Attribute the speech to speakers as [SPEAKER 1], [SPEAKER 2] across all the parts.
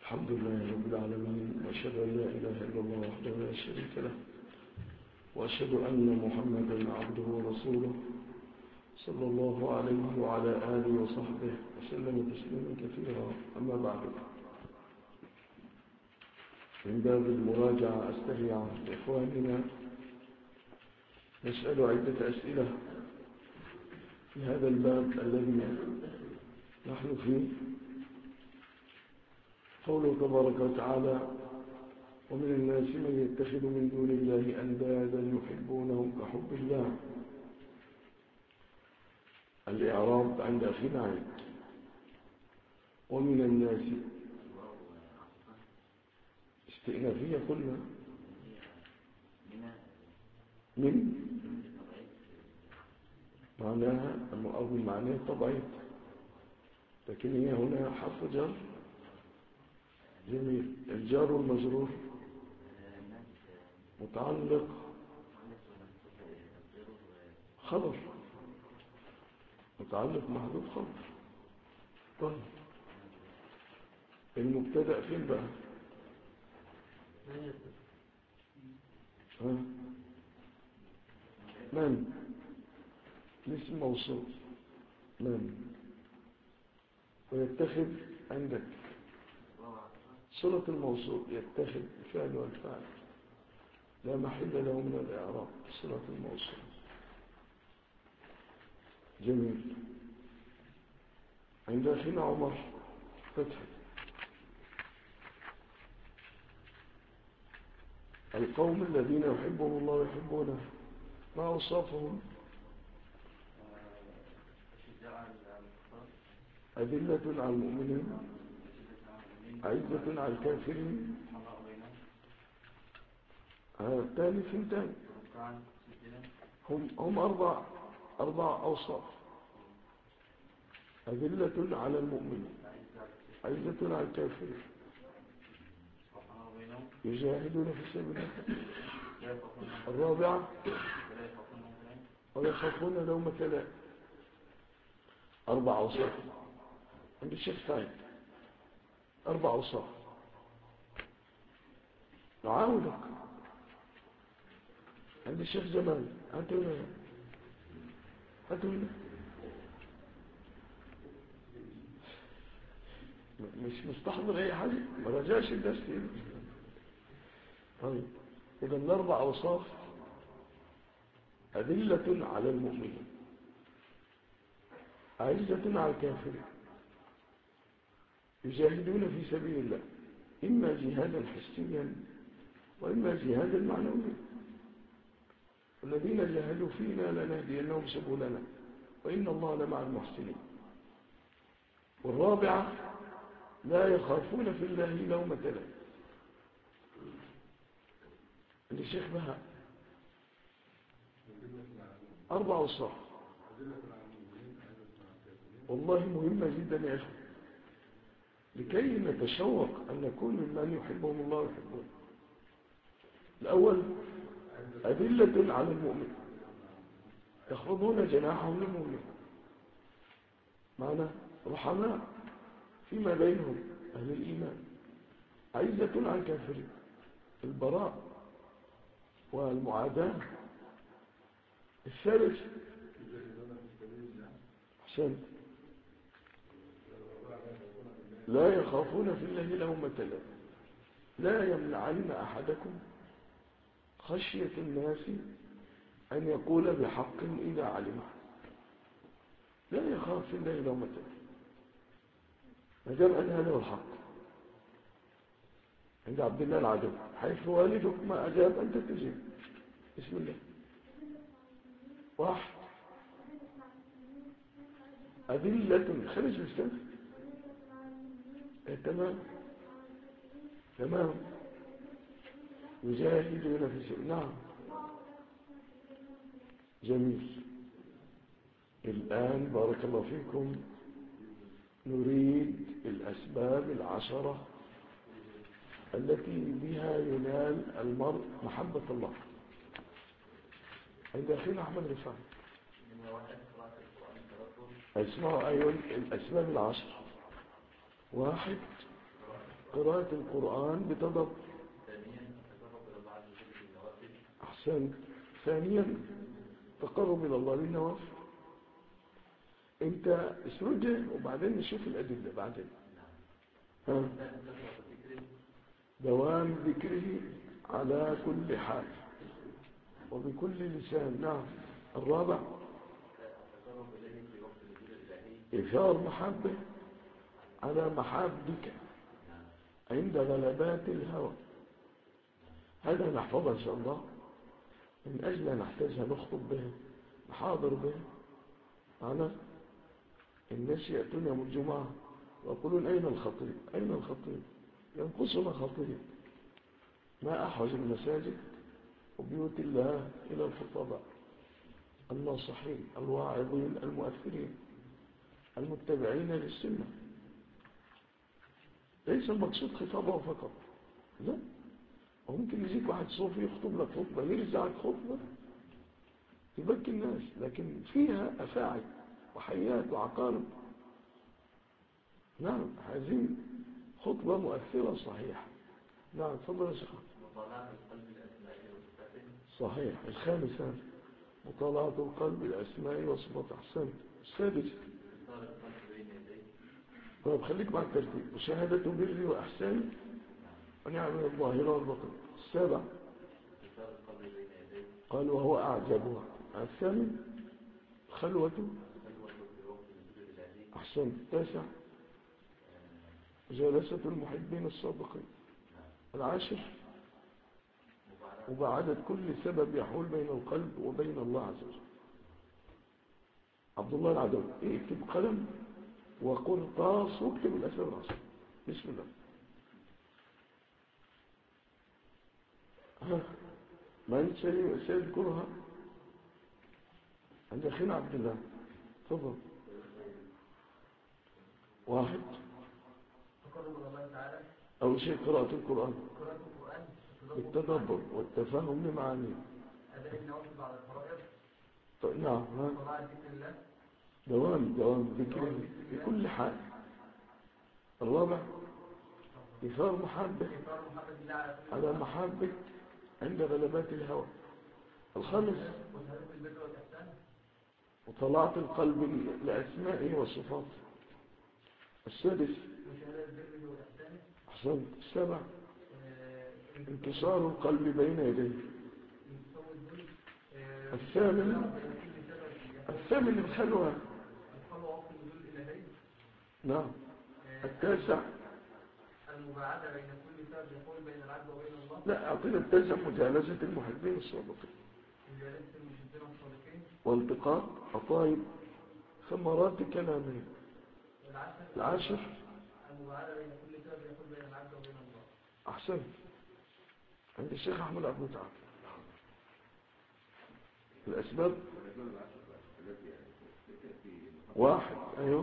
[SPEAKER 1] الحمد لله رب العالمين، وأشهد أن لا إله إلا الله وحده لا شريك له، وأشهد أن محمدا عبده ورسوله صلى الله عليه وعلى آله وصحبه وسلم تسليما كثيرا. أما بعد، من باب المراجعة أسترجع لإخواننا نسأل عدة أسئلة في هذا الباب الذي نحن فيه. قوله تبارك وتعالى: ومن الناس من يتخذ من دون الله أندادا يحبونهم كحب الله. الإعراب عند أخينا عيد. ومن الناس استئنافية قلنا من معناها أو من معناه طبعية، لكن هي هنا حرف جر. جميل. الجار والمجرور متعلق خبر، متعلق محذوف خبر. طيب المبتدأ فين بقى؟ من اسم موصول من، ويتخذ عندك صلة الموصول. يتخذ الفعل والفعل لا محل له من الإعراب، صلة الموصول. جميل. عند أخينا عمر فتح. القوم الذين يحبهم الله ويحبونه، ما أوصافهم؟ أذلة على المؤمنين، عزة على الكافرين. الثاني ثنتين، هم أربع أوصاف: أذلة على المؤمنين، عزة على الكافرين، يجاهدون في سبيل الله. الرابعة ولا يخافون لومة لائم. 4 أوصاف عند الشيخ سعيد، 4 أوصاف. نعاودك عند الشيخ جمال. هاتوا لنا مش مستحضر أي حاجة، ما رجعش الناس فيه. طيب إذا ال4 أوصاف: أذلة على المؤمنين، عزة على الكافرين، يجاهدون في سبيل الله، إما جهادا حسيا وإما جهادا معنويا. والذين جاهدوا فينا لنهدينهم سبلنا وإن الله لمع المحسنين. والرابعة: لا يخافون في الله لومة لائم. الشيخ بها 4 أوصاف. والله مهمة جدا يا أخي، لكي نتشوق أن نكون ممن يحبهم الله ويحبهم. الأول: أذلة على المؤمن، يخفضون جناحهم للمؤمن، معنى رحماء فيما بينهم أهل الإيمان. عزة على الكافرين، البراء والمعاداة. الثالث: حسن، لا يخافون في الله لومة لائم، لا يمنعن أحدكم خشية الناس أن يقول بحق إذا علمه. لا يخاف في الله لومة لائم ما دام أن هذا هو الحق. عند عبد الله العدوي: حيث والدك ما أجاب أنت تجيب. بسم الله. 1: أذلة، خليش بالسنة. تمام. يجاهدون في سبيل. نعم. جميل. الآن بارك الله فيكم نريد الأسباب 10 التي بها ينال المرء محبة الله. عند أخينا أحمد رفاعي. اسمعوا أيها الأسباب 10: 1: قراءة القرآن بتدبر. أحسن. ثانيا تقرب إلى الله بالنوافل. أنت اسرده وبعدين نشوف الأدلة بعدين. ها. دوام ذكره على كل حال وبكل لسان. نعم. الرابع إثار محبة على محبك عند غلبات الهوى. هذا نحفظها إن شاء الله من أجل أن نحتاجها نخطب بها نحاضر بها. معنا الناس يأتون يوم الجمعة ويقولون أين الخطيب أين الخطيب؟ ينقصنا خطيب. ما أحوج المساجد وبيوت الله إلى الخطباء الناصحين الواعظين المؤثرين المتبعين للسنة. ليس المقصود خطابه فقط، لا، وممكن يجيك واحد صوفي يخطب لك خطبة يرجعك خطبة يبكي الناس، لكن فيها أفاعي وحيات وعقارب. نعم، هذه خطبة مؤثرة صحيح. نعم، تفضل يا شيخ.
[SPEAKER 2] مطالعة القلب الأسماء والصفات.
[SPEAKER 1] صحيح. الخامس هذا مطالعة القلب الأسماء والصفات. أحسنت. السادس
[SPEAKER 2] إثار القلب بين يديه.
[SPEAKER 1] طيب خليك مع الترتيب. مشاهدة بري وأحساني ونعمل الظاهرة والبطن. السابع
[SPEAKER 2] إثار القلب بين يديه.
[SPEAKER 1] قال وهو أعجبها. الثامن خلوة. أحسنت. التاسع جلسة المحبين الصادقين. العاشر مباعدة كل سبب يحول بين القلب وبين الله عز وجل. عبد الله العدوي اكتب قلم وقرطاس واكتب الأسباب العشر. بسم الله. ها من سيذكرها؟ عند أخينا عبد الله. تفضل. واحد
[SPEAKER 2] تقرب إلى الله تعالى.
[SPEAKER 1] أول شيء قراءة القرآن بالتدبر والتفاهم لمعانيه.
[SPEAKER 2] أداء النوافل بعد الفرائض.
[SPEAKER 1] نعم.
[SPEAKER 2] قراءة ذكر الله.
[SPEAKER 1] دوام ذكره بكل حال. الرابع إثار محبة على محبة عند غلبات الهوى. الخامس وطلعت القلب لأسمائه والصفات. السادس أحسنت. السابع انتصار القلب بين يديه. الثامن الخلوة. نعم. التاسع
[SPEAKER 2] المباعدة بين كل سبب يحول بين العبد وبين الله.
[SPEAKER 1] لا، أعطينا التاسع مجالسة المحبين الصادقين.
[SPEAKER 2] مجالسة المحبين الصادقين
[SPEAKER 1] والتقاط أطايب ثمرات كلامهم. العاشر
[SPEAKER 2] المباعدة بين كل سبب يحول بين العبد وبين الله.
[SPEAKER 1] أحسن. عند الشيخ أحمد عبد المتعب الأسباب واحد. أيوه.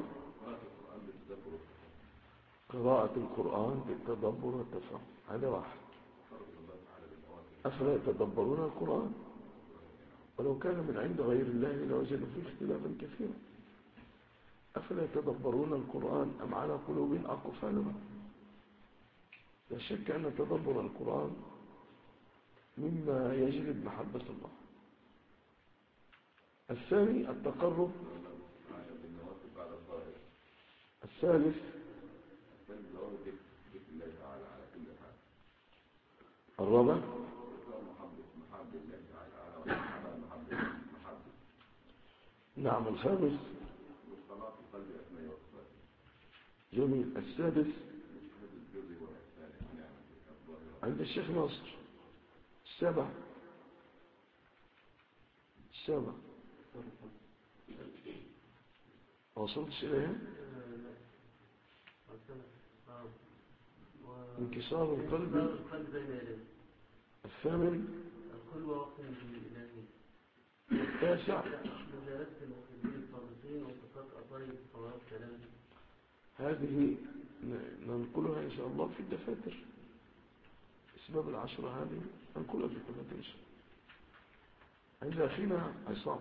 [SPEAKER 1] قراءة القرآن بالتدبر والتفهم. هذا واحد. أفلا يتدبرون القرآن ولو كان من عند غير الله لوجدوا فيه اختلافا كثيرا. أفلا يتدبرون القرآن أم على قلوب أقفالها. لا شك أن تدبر القرآن مما يجلب محبة الله. الثاني التقرب. الثالث الرابع نعم. الخامس جميل. السادس عند الشيخ ناصر. السابع وصلتش إليها. انكسار القلب. الثامن
[SPEAKER 2] الخلوة وقت الإلهي.
[SPEAKER 1] التاسع
[SPEAKER 2] مجالسة المحبين الصادقين وصفات أطايب ثمرات كلام.
[SPEAKER 1] هذه ننقلها إن شاء الله في الدفاتر. أسباب العشرة هذه ننقلها في الدفاتر إن شاء الله. عند أخينا عصام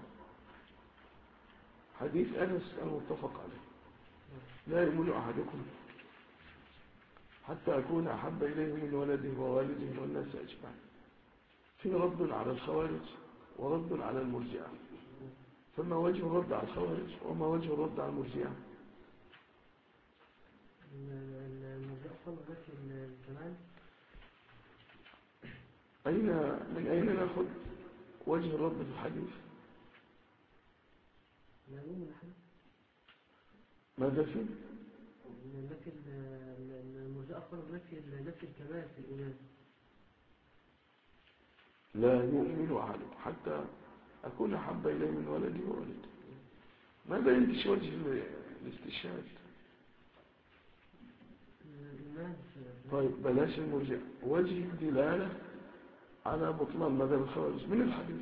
[SPEAKER 1] حديث أنس المتفق عليه لا يؤمن أحدكم حتى أكون أحب إليه من ولده ووالده والناس أجمعين. في رد على الخوارج ورد على المرجئة. فما وجه الرد على الخوارج وما وجه الرد على المرجئة؟
[SPEAKER 2] المرجئة قالوا نفي الكمال.
[SPEAKER 1] من أين نأخذ وجه الرد في الحديث؟ ماذا فيه؟
[SPEAKER 2] المرجئة قالوا نفي الكمال في الإيمان.
[SPEAKER 1] لا يؤمن أحدكم حتى أكون أحب إليه من ولدي وولده. ماذا ينتش وجه الاستشهاد؟ طيب بلاش المرجع. وجه الدلالة على بطلان مذهب الخوارج من الحديث.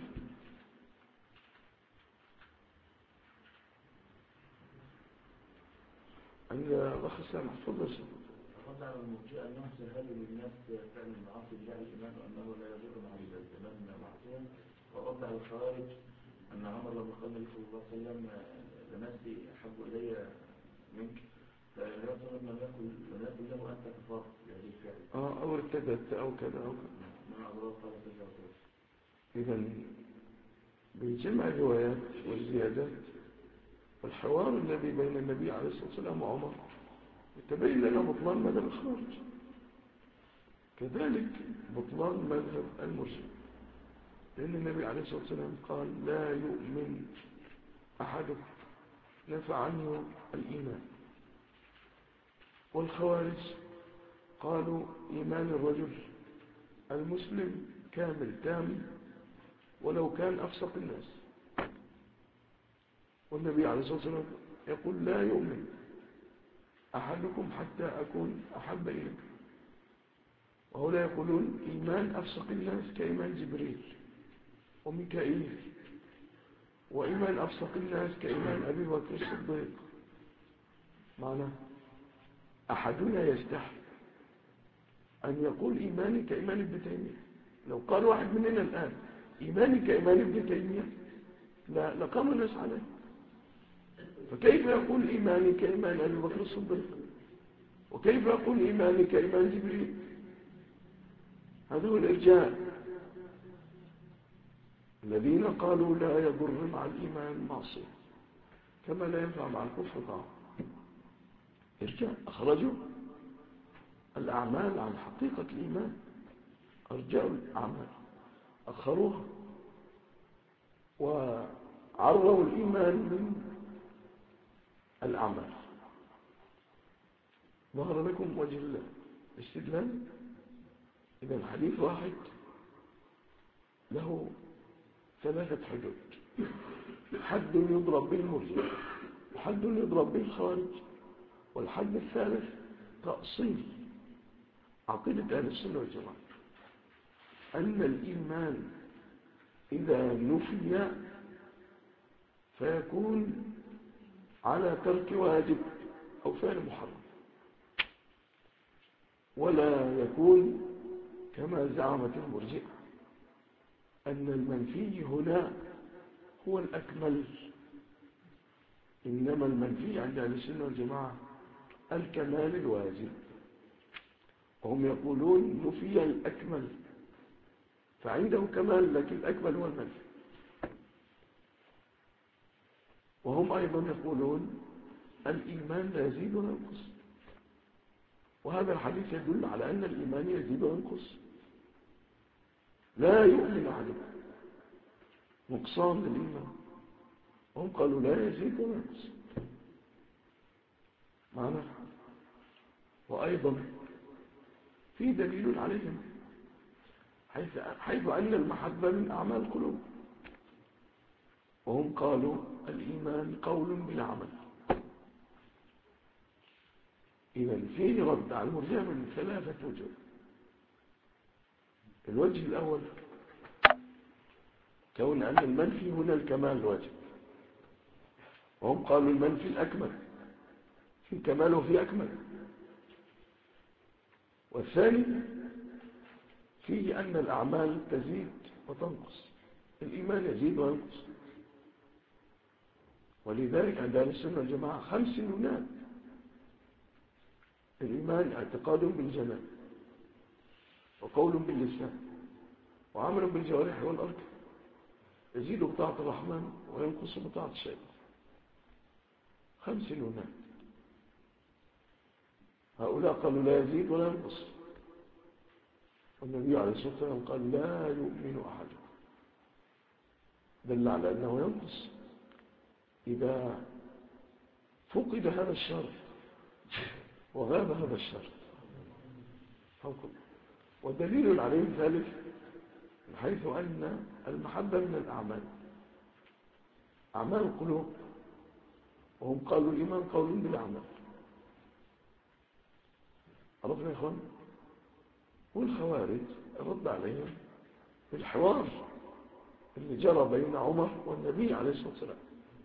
[SPEAKER 1] عند الأخ السلام تفضل.
[SPEAKER 3] رد على المرجئة أنهم سهلوا للناس فعل المعاصي بجاه الإيمان وأنه لا يضر مع الزمان معصية. ورد على الخوارج أن عمر لما قال النبي صلى الله عليه وسلم لنفسي أحب إلي منك فالرسول لم يكن له أنت كفار بهذه الفعل
[SPEAKER 1] أو ارتدت أو كذا أو كذا.
[SPEAKER 3] ما أضرار قال تجاوز.
[SPEAKER 1] إذن بجمع الروايات والزيادات والحوار الذي بين النبي عليه الصلاة والسلام وعمر يتبين لنا بطلان مذهب الخوارج، كذلك بطلان مذهب المرجئة، لأن النبي عليه الصلاة والسلام قال لا يؤمن أحدكم نفع عنه الإيمان. والخوارج قالوا إيمان الرجل المسلم كامل تام ولو كان أفسق الناس. والنبي عليه الصلاة والسلام يقول لا يؤمن أحدكم حتى أكون أحب إليك. وهؤلاء يقولون إيمان أفسق الناس كإيمان جبريل وميكائيل، وإيمان أفسق الناس كإيمان أبي بكر الصديق. معنى أحدنا يستحي أن يقول إيماني كإيمان ابن تيمية. لو قال واحد مننا الآن إيماني كإيمان ابن تيمية لقام الناس عليه. فكيف يقول إيماني كإيمان أبي بكر الصديق؟ وكيف يقول إيماني كإيمان جبريل؟ هذا هو الإرجاء الذين قالوا لا يضر مع الإيمان معصية كما لا ينفع مع الكفر طاعة. إرجاء أخرجوا الأعمال عن حقيقة الإيمان، أرجعوا الأعمال أخروها وعروا الإيمان من الأعمال. ظهر لكم وجه الاستدلال. إذا الحديث واحد له ثلاثة حدود: حد يضرب به المرجئة، وحد يضرب به الخوارج، والحد الثالث تأصيل عقيدة أهل السنة والجماعة أن الإيمان إذا نفي فيكون على ترك واجب أو فعل محرم، ولا يكون كما زعمت المرجئة أن المنفي هنا هو الأكمل. إنما المنفي عند أهل السنة والجماعة الكمال الواجب، وهم يقولون نفي الأكمل، فعنده كمال لكن الأكمل هو المنفي. وهم أيضا يقولون الإيمان لا يزيد ولا ينقص، وهذا الحديث يدل على أن الإيمان يزيد وينقص. لا يؤمن أحدكم، نقصان للإيمان. هم قالوا لا يزيد ولا ينقص معنا. وأيضا في دليل عليهم حيث أن المحبة من أعمال القلوب، وهم قالوا الإيمان قول بلا عمل. إذن فيه رد على المرجئة من ثلاثة وجوه. الوجه الأول كون أن المنفي هنا الكمال الواجب، وهم قالوا المنفي الأكمل، في كمال وفي أكمل. والثاني فيه أن الأعمال تزيد وتنقص، الإيمان يزيد وينقص. ولذلك عند أهل السنة والجماعة 5 نونات: الإيمان اعتقاد بالجنان وقول باللسان وعمل بالجوارح والأركان، يزيد بطاعة الرحمن وينقص بطاعة الشيطان. 5 نونات. هؤلاء قالوا لا يزيد ولا ينقص، والنبي عليه الصلاة والسلام قال لا يؤمن أحدكم، دل على أنه ينقص إذا فقد هذا الشرط وغاب هذا الشرط. ودليل عليه ذلك من حيث أن المحبة من الأعمال، أعمال القلوب، وهم قالوا الإيمان قول بالأعمال. عرفنا يا إخوان؟ والخوارج رد عليهم في الحوار اللي جرى بين عمر والنبي عليه الصلاة والسلام،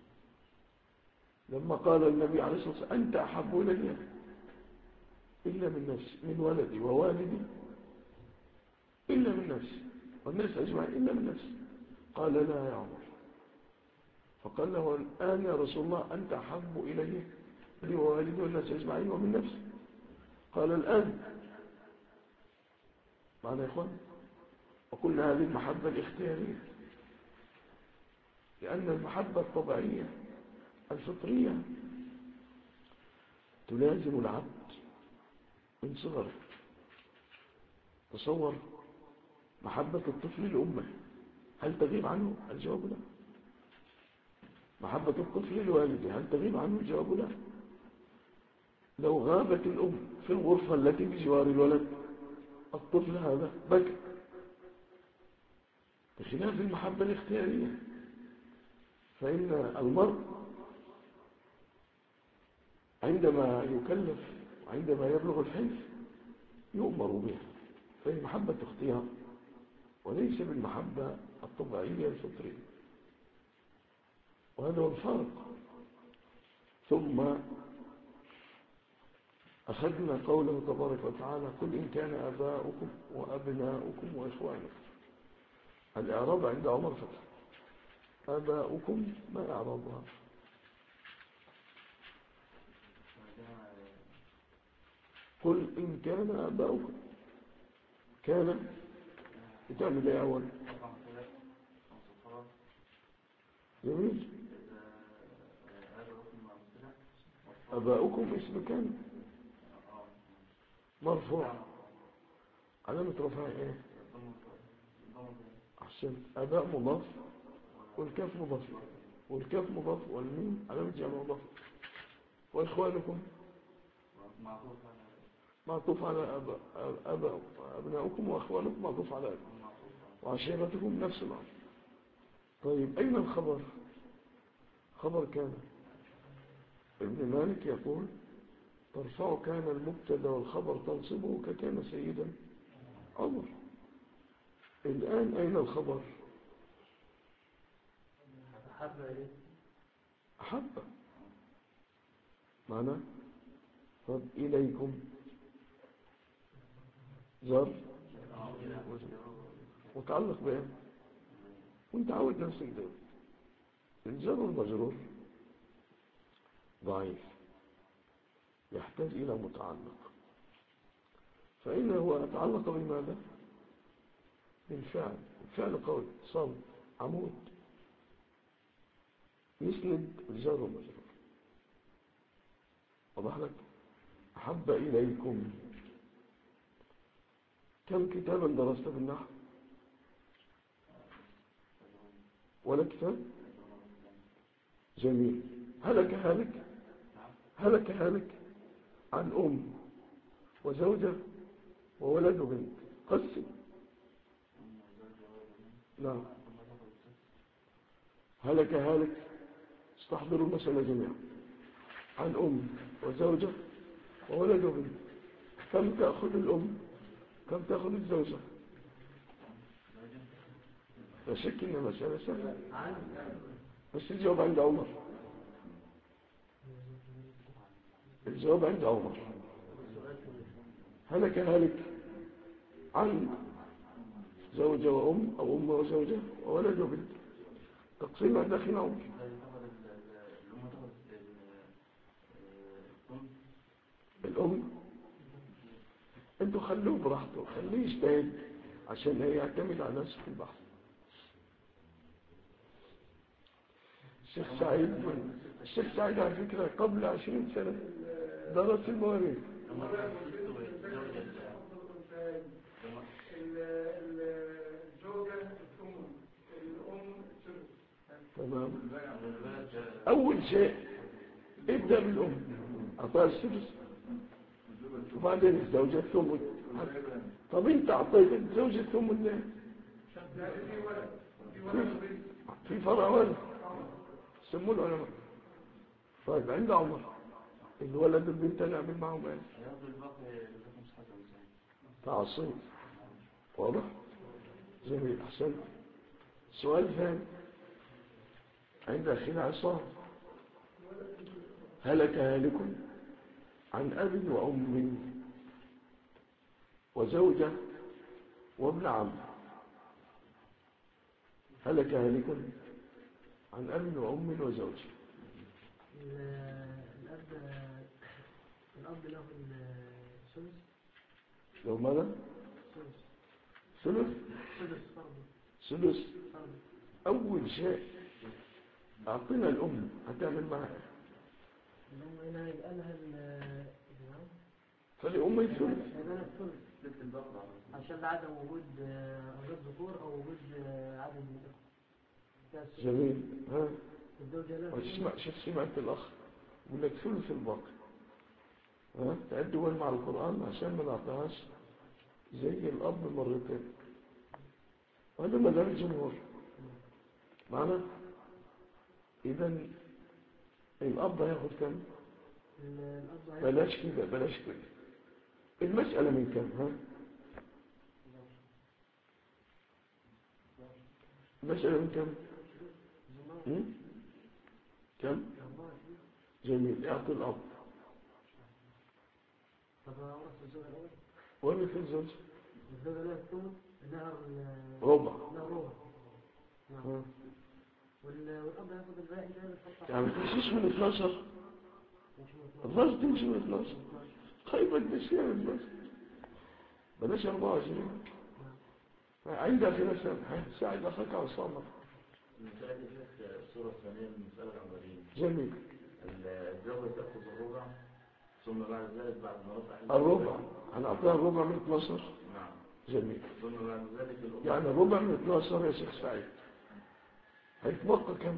[SPEAKER 1] لما قال النبي عليه الصلاة والسلام أنت أحب إلي إلا من نفسي، من ولدي ووالدي إلا من نفسي والناس أجمعين إلا من نفسي. قال لا يا عمر. فقال له الآن يا رسول الله أنت أحب إلي لي ووالدي والناس أجمعين ومن نفسي. قال الآن. معنا يا إخوان؟ وقلنا هذه المحبة الاختيارية، لأن المحبة الطبيعية الفطرية تلازم العبد من صغره. تصور محبة الطفل لأمه هل تغيب عنه؟ الجواب لا. محبة الطفل لوالده هل تغيب عنه؟ الجواب لا. لو غابت الأم في الغرفة التي بجوار الولد الطفل هذا بكى، بخلاف المحبة الاختيارية، فإن المرء عندما يكلف وعندما يبلغ الحلم يؤمر بها، فهي محبة اختيار وليس بالمحبة الطبيعية الفطرية، وهذا هو الفرق. ثم أخذنا قوله تبارك وتعالى قل إن كان آباؤكم وأبناؤكم وإخوانكم. الإعراب عند عمر فتح. آباؤكم ما إعرابها؟ قل إن كان آباؤكم كان بتعمل إيه أول؟ جميل. آباؤكم اسم كان مرفوع، علامة رفعه إيه؟ أحسنت. آباء مضاف والكاف مضاف، والكاف مضاف والميم علامة جمع مضاف. وإخوانكم معطوف على أبناؤكم وأخوانكم معطوف على وعشيرتكم نفس الأمر. طيب أين الخبر؟ خبر كان. ابن مالك يقول ترفع كان المبتدا والخبر تنصبه ككان سيدا عمر. الآن أين الخبر؟ أحب معنى طب إليكم جر متعلق بها وانت عود نفسك ده. الجر المجرور ضعيف يحتاج إلى متعلق، فإنه يتعلق بماذا؟ بالفعل. الفعل قول صل عمود يسند الجر المجرور. وضح لك؟ أحب إليكم. كم كتابا درست بالنحو؟ ولا كتاب؟ جميل. هلك عن أم وزوجة وولد وبنت. قسم. نعم. هلك استحضروا المسألة جميعا. عن أم وزوجة وولد وبنت. كم تأخذ الأم؟ كم تأخذ الزوجة؟ لا شك إن مسألة سهلة، بس الجواب عند عمر. الجواب عند عمر. هلك عن زوجة وأم أو أم وزوجة وولد وبنت. تقسيم عند أخينا عمر. الأم انتوا خلوه براحته، خليه يجتهد عشان يعتمد على نفسه في البحث. الشيخ سعيد على فكرة قبل 20 سنة درس المواريث. تمام. أول شيء ابدأ بالأم، أعطاها السدس وبعدين الزوجة الثمن. طب انت أعطيت الزوجة الثمن ليه؟ في فرع ولد سموه العلماء. طيب عند عمر الولد والبنت نعمل معهم ايه؟ تعصيب. واضح؟ جميل، احسنت. سؤال ثاني عند اخينا عصام: هلك هالك عن اب وام وزوجه وابن عم. هلك هالك عن اب وام وزوجه.
[SPEAKER 2] الأب له الثلث.
[SPEAKER 1] لو ماذا؟ ثلث. ثلث. أول شيء أعطينا الأم هتعمل معها.
[SPEAKER 2] الأم هنا يبقى لها
[SPEAKER 1] فالأم الثلث.
[SPEAKER 2] يبقى لها الثلث عشان عدم وجود أولاد ذكور أو وجود عدم من الإخوة.
[SPEAKER 1] جميل. ها.
[SPEAKER 2] الزوجة لها.
[SPEAKER 1] شوف سمعت الأخ يقول لك ثلث الباقي. ها. تأدوا مع القرآن عشان ما نعطيهاش زي الأب مرتين. وهذا مذهب الجمهور معنا. إذا الأب هياخد كم؟ بلاش كده بلاش كده. المسألة من كم؟ ها؟ المسألة من كم؟ كم؟ جميل. اعطي الأب.
[SPEAKER 2] طب ورث الزوجة الأول؟
[SPEAKER 1] ورث الزوج.
[SPEAKER 2] الزوجة لها الثمن لها
[SPEAKER 1] ربع.
[SPEAKER 2] لها ربع. نعم. والأب ياخد الباقي ده
[SPEAKER 1] يعني ما تمشيش من 12. 12 تمشي من 12. طيب ما تمشيها من 12. بلاش 24. عندها في نفسها ساعد أخاك على الصامر.
[SPEAKER 3] المسألة دي في الصورة الثانية من المسألة العمرية.
[SPEAKER 1] جميل.
[SPEAKER 3] الزوجة تأخذ الربع ثم بعد ذلك بعد ما رفع
[SPEAKER 1] الربع هنعطيها الربع من 12.
[SPEAKER 3] نعم.
[SPEAKER 1] جميل.
[SPEAKER 3] ثم بعد ذلك
[SPEAKER 1] يعني الربع من 12 يا شيخ سعيد هيتبقى كم؟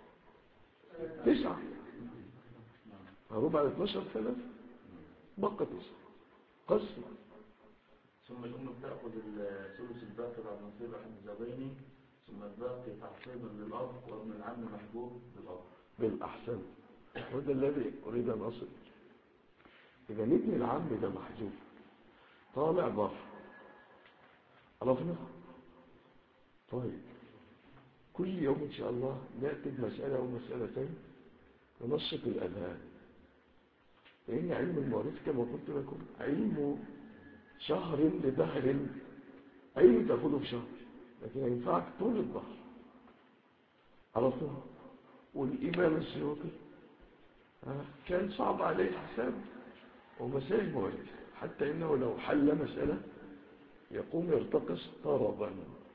[SPEAKER 1] 9. الربع من 12 3 بقى 9. قسم.
[SPEAKER 3] ثم الأم بتأخذ الثلث الباقي بعد نصيب أحد الزوجين، ثم الباقي تعصيبا للأب وابن العم محبوب للأب.
[SPEAKER 1] بالأحسن. وده الذي أريد أن أصل. إذا ابن العم ده محجوب طالع بره. عرفنا؟ طيب كل يوم إن شاء الله نأتي بمسألة ومسألتين ونشط الأذهان. لأن علم المواريث كما قلت لكم علم شهر لدهر. علم تأخذه في شهر لكن ينفعك طول الظهر. عرفتم؟ والإمام السيوطي كان صعب عليه حساب ومسائل مواريث حتى إنه لو حل مسألة يقوم يرتقص طربا.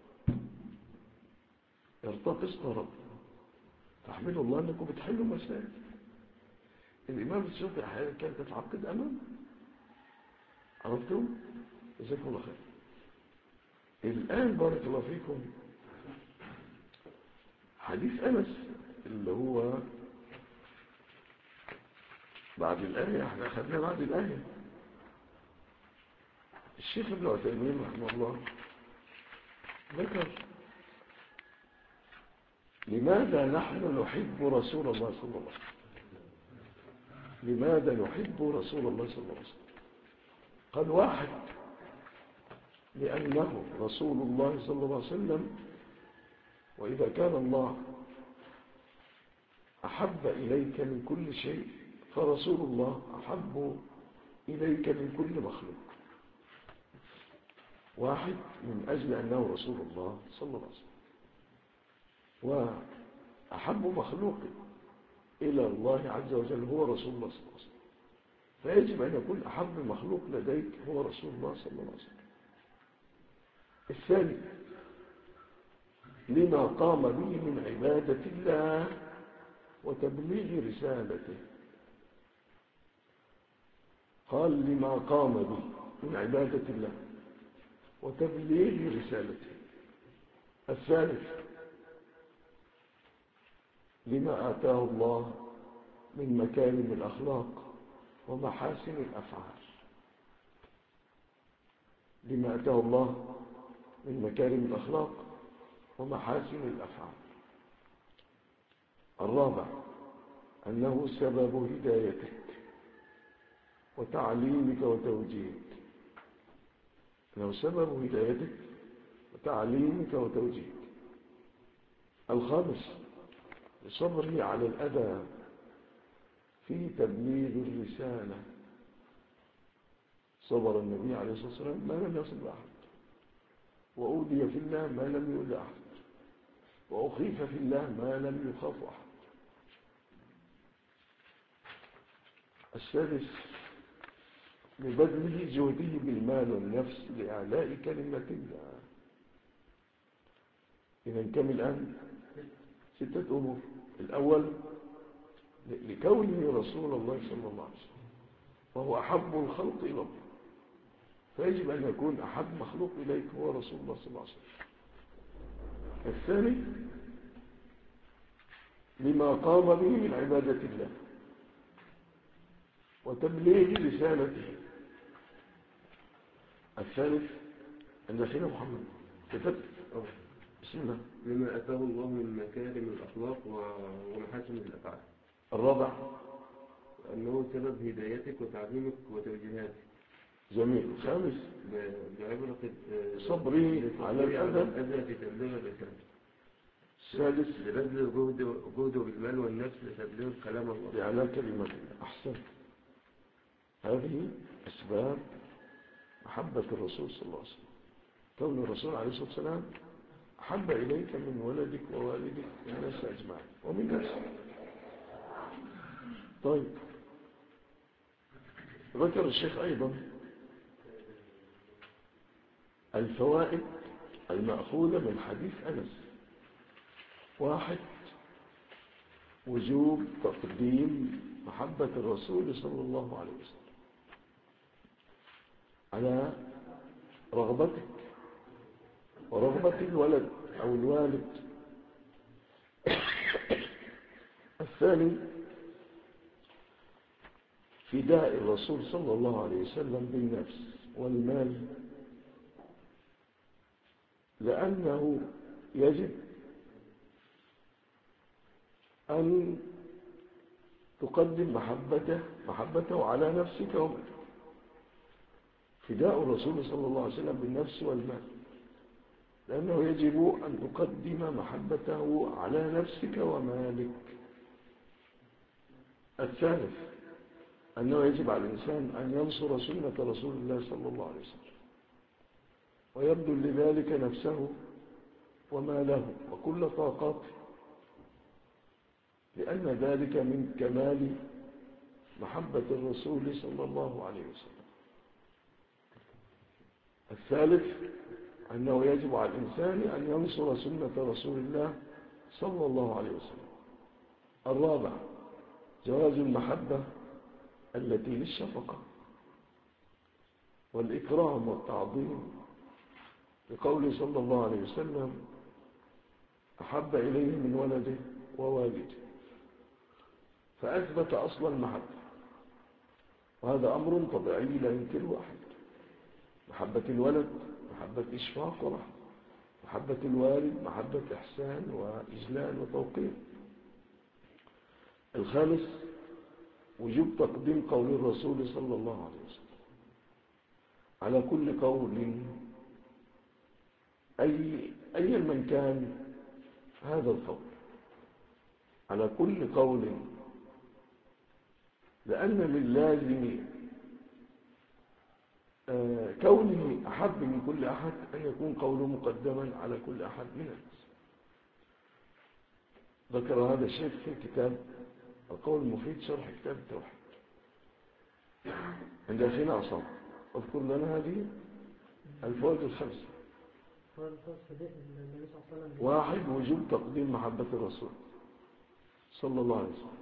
[SPEAKER 1] يرتقص طربا. فاحمدوا الله أنكم بتحلوا مسائل. الإمام السيوطي أحيانا كانت تتعقد أمامه. عرفتم؟ جزاكم الله خير. الآن بارك الله فيكم حديث أنس اللي هو بعد الآية. احنا أخذنا بعد الآية. الشيخ ابن عثيمين رحمه الله ذكر لماذا نحن نحب رسول الله صلى الله عليه وسلم. لماذا نحب رسول الله صلى الله عليه وسلم؟ قال: واحد لأنه رسول الله صلى الله عليه وسلم، وإذا كان الله أحب إليك من كل شيء فرسول الله أحب إليك من كل مخلوق. واحد من أجل أنه رسول الله صلى الله عليه وسلم. وأحب مخلوق إلى الله عز وجل هو رسول الله صلى الله عليه وسلم. فيجب أن يكون أحب مخلوق لديك هو رسول الله صلى الله عليه وسلم. الثاني لما قام به من عبادة الله وتبليغ رسالته. قال لما قام به من عبادة الله وتبليغ رسالته. الثالث لما آتاه الله من مكارم الأخلاق ومحاسن الأفعال. لما آتاه الله من مكارم الأخلاق ومحاسن الأفعال. الرابع أنه سبب هدايتك وتعليمك وتوجيهك. أنه سبب هدايتك وتعليمك وتوجيهك. الخامس لصبره على الأذى في تبليغ الرسالة. صبر النبي عليه الصلاة والسلام ما لم يصب أحد، وأوذي في الله ما لم يؤذ أحد، وأخيف في الله ما لم يخاف أحد. السادس لبذله جهده بالمال والنفس لإعلاء كلمة الله. إذا كم الآن؟ 6 أمور. الأول لكونه رسول الله صلى الله عليه وسلم وهو أحب الخلق إلى الله، فيجب أن يكون أحب مخلوق إليك هو رسول الله صلى الله عليه وسلم. الثاني لما قام به من عبادة الله وتبليغ رسالته. الثالث أن أخينا محمد كتبت بسم الله
[SPEAKER 4] لما أتاه الله من مكارم الأخلاق ومحاسن الأفعال.
[SPEAKER 1] الرابع
[SPEAKER 4] أنه سبب هدايتك وتعليمك وتوجيهاتك.
[SPEAKER 1] جميل. الخامس
[SPEAKER 4] بعبرة
[SPEAKER 1] صبري على
[SPEAKER 4] الأذى في تبليغ الرسالة.
[SPEAKER 1] السادس
[SPEAKER 4] لبذل جهده بالمال والنفس لتبليغ كلام الله
[SPEAKER 1] لإعلاء كلمة الله. أحسن. هذه أسباب محبة الرسول صلى الله عليه وسلم. كون الرسول عليه الصلاة والسلام أحب إليك من ولدك ووالدك والناس أجمعين ومن نفسك. طيب، ذكر الشيخ أيضا الفوائد المأخوذة من حديث أنس. 1. وجوب تقديم محبة الرسول صلى الله عليه وسلم على رغبتك ورغبة الولد أو الوالد. الثاني فداء الرسول صلى الله عليه وسلم بالنفس والمال، لأنه يجب أن تقدم محبته على نفسك ومالك. فداء الرسول صلى الله عليه وسلم بالنفس والمال، لأنه يجب أن تقدم محبته على نفسك ومالك. الثالث أنه يجب على الإنسان أن ينصر سنة رسول الله صلى الله عليه وسلم ويبذل لذلك نفسه وماله وكل طاقاته، لأن ذلك من كمال محبة الرسول صلى الله عليه وسلم. الثالث أنه يجب على الإنسان أن ينصر سنة رسول الله صلى الله عليه وسلم. الرابع جواز المحبة التي للشفقة والإكرام والتعظيم، لقوله صلى الله عليه وسلم أحب إليه من ولده ووالده، فأثبت أصل المحبة، وهذا أمر طبيعي لا ينكره أحد. محبة الولد محبة إشفاق ورحمة، محبة الوالد محبة إحسان وإجلال وتوقير. الخامس وجوب تقديم قول الرسول صلى الله عليه وسلم على كل قول أي من كان هذا القول، على كل قول، لأن من لازم كونه أحب من كل أحد أن يكون قوله مقدما على كل أحد من الناس. ذكر هذا الشيخ في كتاب القول المفيد شرح كتاب التوحيد. عند أخينا عصام اذكر لنا هذه الفوائد الخمسة.
[SPEAKER 2] النبي صلى الله عليه وسلم.
[SPEAKER 1] واحد، وجوب تقديم محبة الرسول صلى الله عليه وسلم.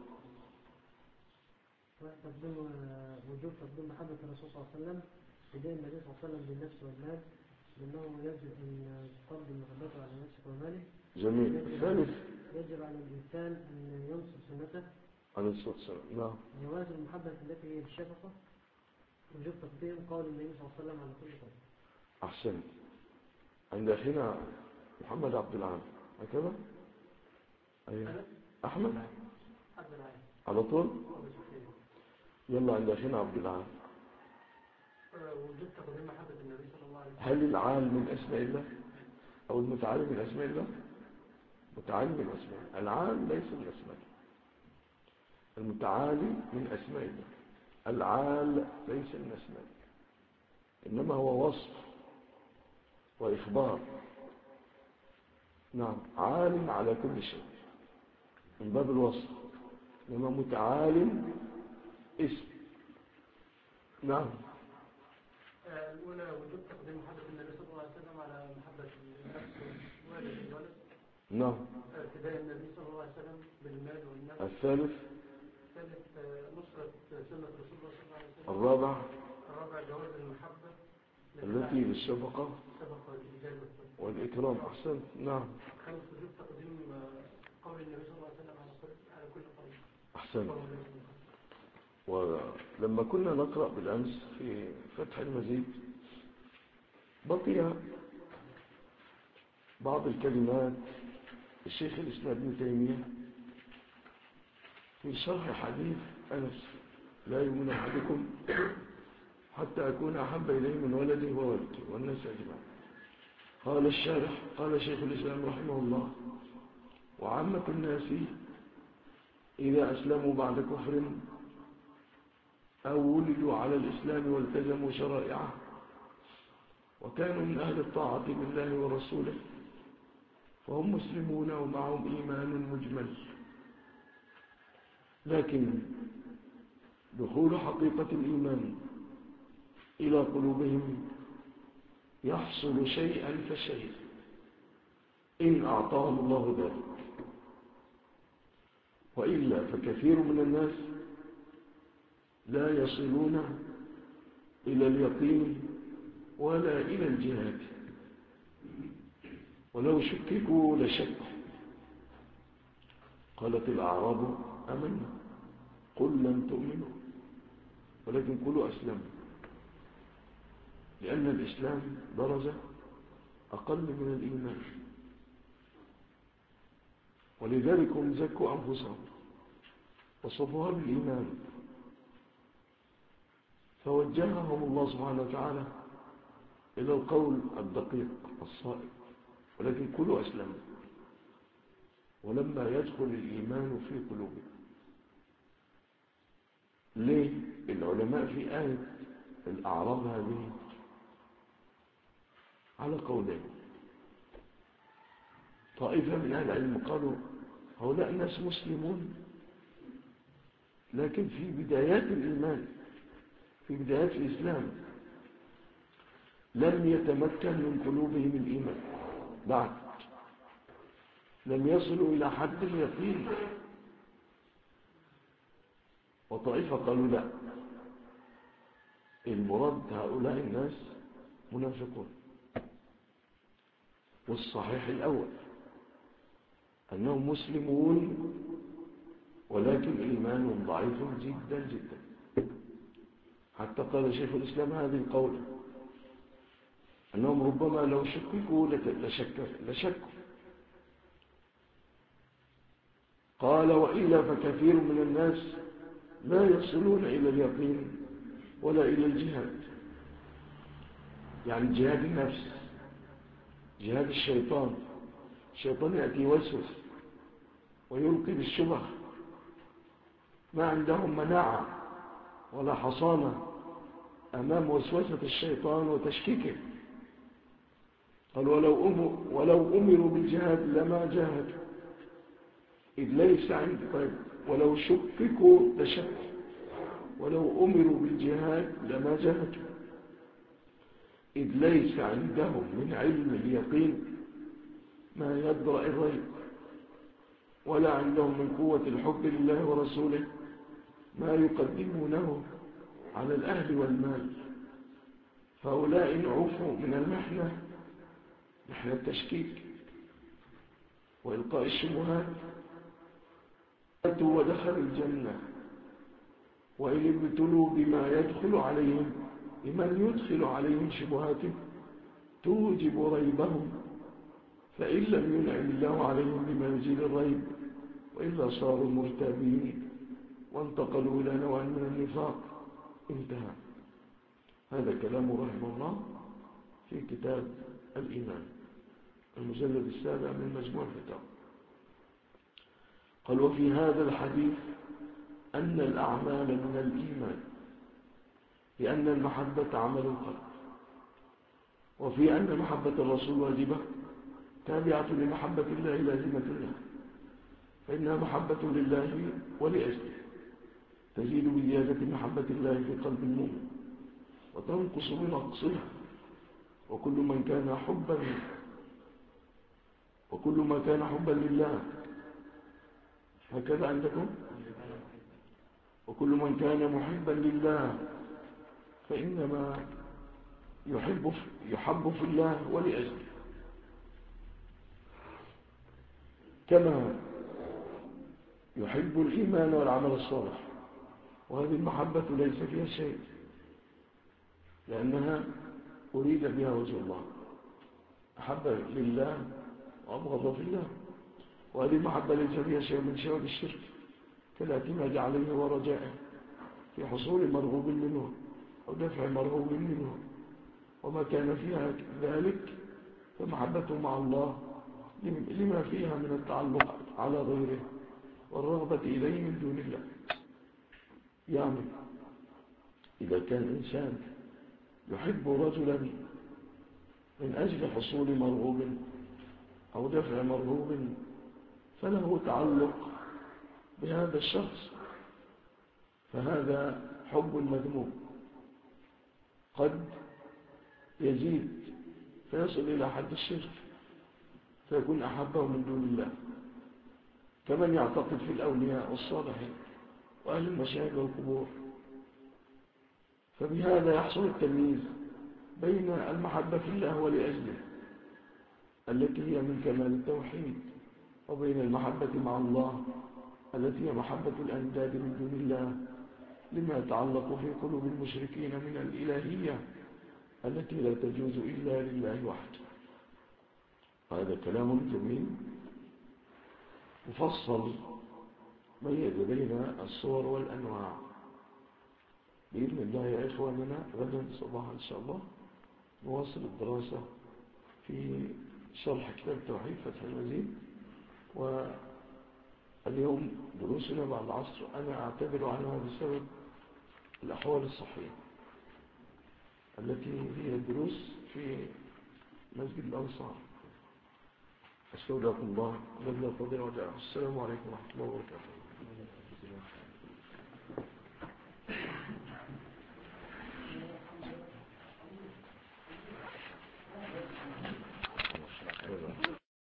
[SPEAKER 2] وجوب تقديم محبة الرسول صلى الله عليه وسلم بدين النبي صلى الله عليه وسلم بالنفس والمال، لأنه يجب أن تقدم محبته على نفسك وماله.
[SPEAKER 1] جميل. الثالث
[SPEAKER 2] يجب على الإنسان أن ينصر سنته
[SPEAKER 1] عليه الصلاة والسلام. نعم.
[SPEAKER 2] جواز المحبة التي هي الشفقة. وجوب تقديم قول النبي صلى الله عليه وسلم على كل قول.
[SPEAKER 1] أحسن. عند أخينا محمد عبد العال هكذا. أيوة. أحمد على طول. يلا عند أخينا عبد العال.
[SPEAKER 2] وجوب تقديم محبة النبي صلى الله عليه وسلم.
[SPEAKER 1] هل العال من أسماء الله أو المتعالي من أسماء الله؟ متعالي من أسماء. العال ليس من أسماء. المتعالي من أسماء الله. العال ليس من أسماء، إنما هو وصف وإخبار. نعم. عال على كل شيء من باب الوصف، إنما متعال اسم. نعم.
[SPEAKER 2] الأولى وجوب تقديم محبة النبي صلى الله عليه وسلم على محبة النفس والوالد والولد.
[SPEAKER 1] نعم.
[SPEAKER 2] ابتداء النبي صلى الله عليه وسلم بالمال والنفس.
[SPEAKER 1] الثالث
[SPEAKER 2] نصرة سنة رسول الله صلى الله عليه وسلم.
[SPEAKER 1] الرابع
[SPEAKER 2] جواز المحبة
[SPEAKER 1] التي بالشفقة
[SPEAKER 2] والإجابة
[SPEAKER 1] والإكرام. أحسنت. نعم.
[SPEAKER 2] خامس وجوب تقديم قول النبي صلى الله عليه وسلم على كل قول.
[SPEAKER 1] أحسنت. ولما كنا نقرأ بالأمس في فتح المزيد بقي بعض الكلمات الشيخ الإسلام ابن تيمية في شرح حديث أنس لا يؤمن أحدكم حتى أكون أحب إليه من ولده وولده والناس أجمعين. قال الشارح قال شيخ الإسلام رحمه الله: وعامة الناس إذا أسلموا بعد كفر أو ولدوا على الإسلام والتزموا شرائعه وكانوا من أهل الطاعة بالله ورسوله فهم مسلمون ومعهم إيمان مجمل، لكن دخول حقيقة الإيمان إلى قلوبهم يحصل شيئا فشيئا إن أعطاهم الله ذلك، وإلا فكثير من الناس لا يصلون إلى اليقين ولا إلى الجهاد، ولو شككوا لشكوا. قالت الأعراب آمنا قل لم تؤمنوا ولكن قولوا أسلموا، لأن الإسلام درجة أقل من الإيمان، ولذلك هم زكوا أنفسهم وصفوها بالإيمان، فوجههم الله سبحانه وتعالى إلى القول الدقيق الصائب، ولكن كلوا أسلموا ولما يدخل الإيمان في قلوبهم. ليه؟ العلماء في آية الأعراب هذه على قولين. طائفة من أهل العلم قالوا هؤلاء الناس مسلمون لكن في بدايات الإيمان، في بدايات الإسلام لم يتمكن من قلوبهم الإيمان، بعد لم يصلوا إلى حد اليقين. وطائفة قالوا لا، المراد هؤلاء الناس منافقون، والصحيح الأول أنهم مسلمون ولكن إيمانهم ضعيف جدا جدا، حتى قال شيخ الإسلام هذه القولة أنهم ربما لو شككوا لشكوا. قال وإلا فكثير من الناس لا يصلون إلى اليقين ولا إلى الجهاد، يعني جهاد النفس، جهاد الشيطان. الشيطان يأتي يوسوس ويلقي بالشبه، ما عندهم مناعة ولا حصانة أمام وسوسة الشيطان وتشكيكه. قال ولو أمروا بالجهاد لما جاهدوا إذ ليس عند طيب ولو شككوا لشكوا. ولو أمروا بالجهاد لما جاهدوا، إذ ليس عندهم من علم اليقين ما يدرأ الريب، ولا عندهم من قوة الحب لله ورسوله ما يقدمونه على الأهل والمال. فهؤلاء إن عفوا من المحنة، محنة التشكيك وإلقاء الشبهات، ودخل الجنة. وإن ابتلوا بما يدخل عليهم، بمن يدخل عليهم شبهات توجب ريبهم، فإن لم ينعم الله عليهم بما يزيل الريب وإلا صاروا مرتابين وانتقلوا إلى نوع من النفاق. انتهى. هذا كلام رحمه الله في كتاب الإيمان المجلد 7 من مجموع الفتاوى. قال: وفي هذا الحديث أن الأعمال من الإيمان، لأن المحبة عمل القلب، وفي أن محبة الرسول واجبة تابعة لمحبة الله لازمة له، فإنها محبة لله ولأجله، تزيد بزيادة محبة الله في قلب المؤمن وتنقص بنقصها. وكل ما كان حبا لله، هكذا عندكم، وكل من كان محبا لله فإنما يحب في الله ولأجله، كما يحب الإيمان والعمل الصالح. وهذه المحبة ليس فيها شيء، لأنها أريد بها وجه الله، أحب لله وأبغض في الله. وهذه المحبة ليس فيها شيء من شوائب الشرك كالاعتماد عليه ورجائه في حصول مرغوب منه أو دفع مرغوب منه. وما كان فيها ذلك فمحبته مع الله لما فيها من التعلق على غيره والرغبة إليه من دون الله. يعني إذا كان إنسان يحب رجلا من أجل حصول مرغوب أو دفع مرغوب فله تعلق بهذا الشخص، فهذا حب مذموم قد يزيد فيصل إلى حد الشرك، فيكون أحبه من دون الله، كمن يعتقد في الأولياء والصالحين وأهل المشاهد والقبور. فبهذا يحصل التمييز بين المحبة في الله ولأجله التي هي من كمال التوحيد، وبين المحبة مع الله التي هي محبة الأنداد من دون الله، لما يتعلق في قلوب المشركين من الإلهية التي لا تجوز إلا لله وحده. هذا كلام جميل مفصل ميز بين الصور والأنواع. بإذن الله يا إخواننا غدا صباحا إن شاء الله نواصل الدراسة في شرح كتاب التوحيد فتح المجيد. واليوم دروسنا بعد العصر أنا أعتبر عنها بسبب الأحوال الصحية التي هي دروس في مسجد الأنصار. أستودعكم الله الذي لا تضيع ودائعه. السلام عليكم ورحمة الله وبركاته.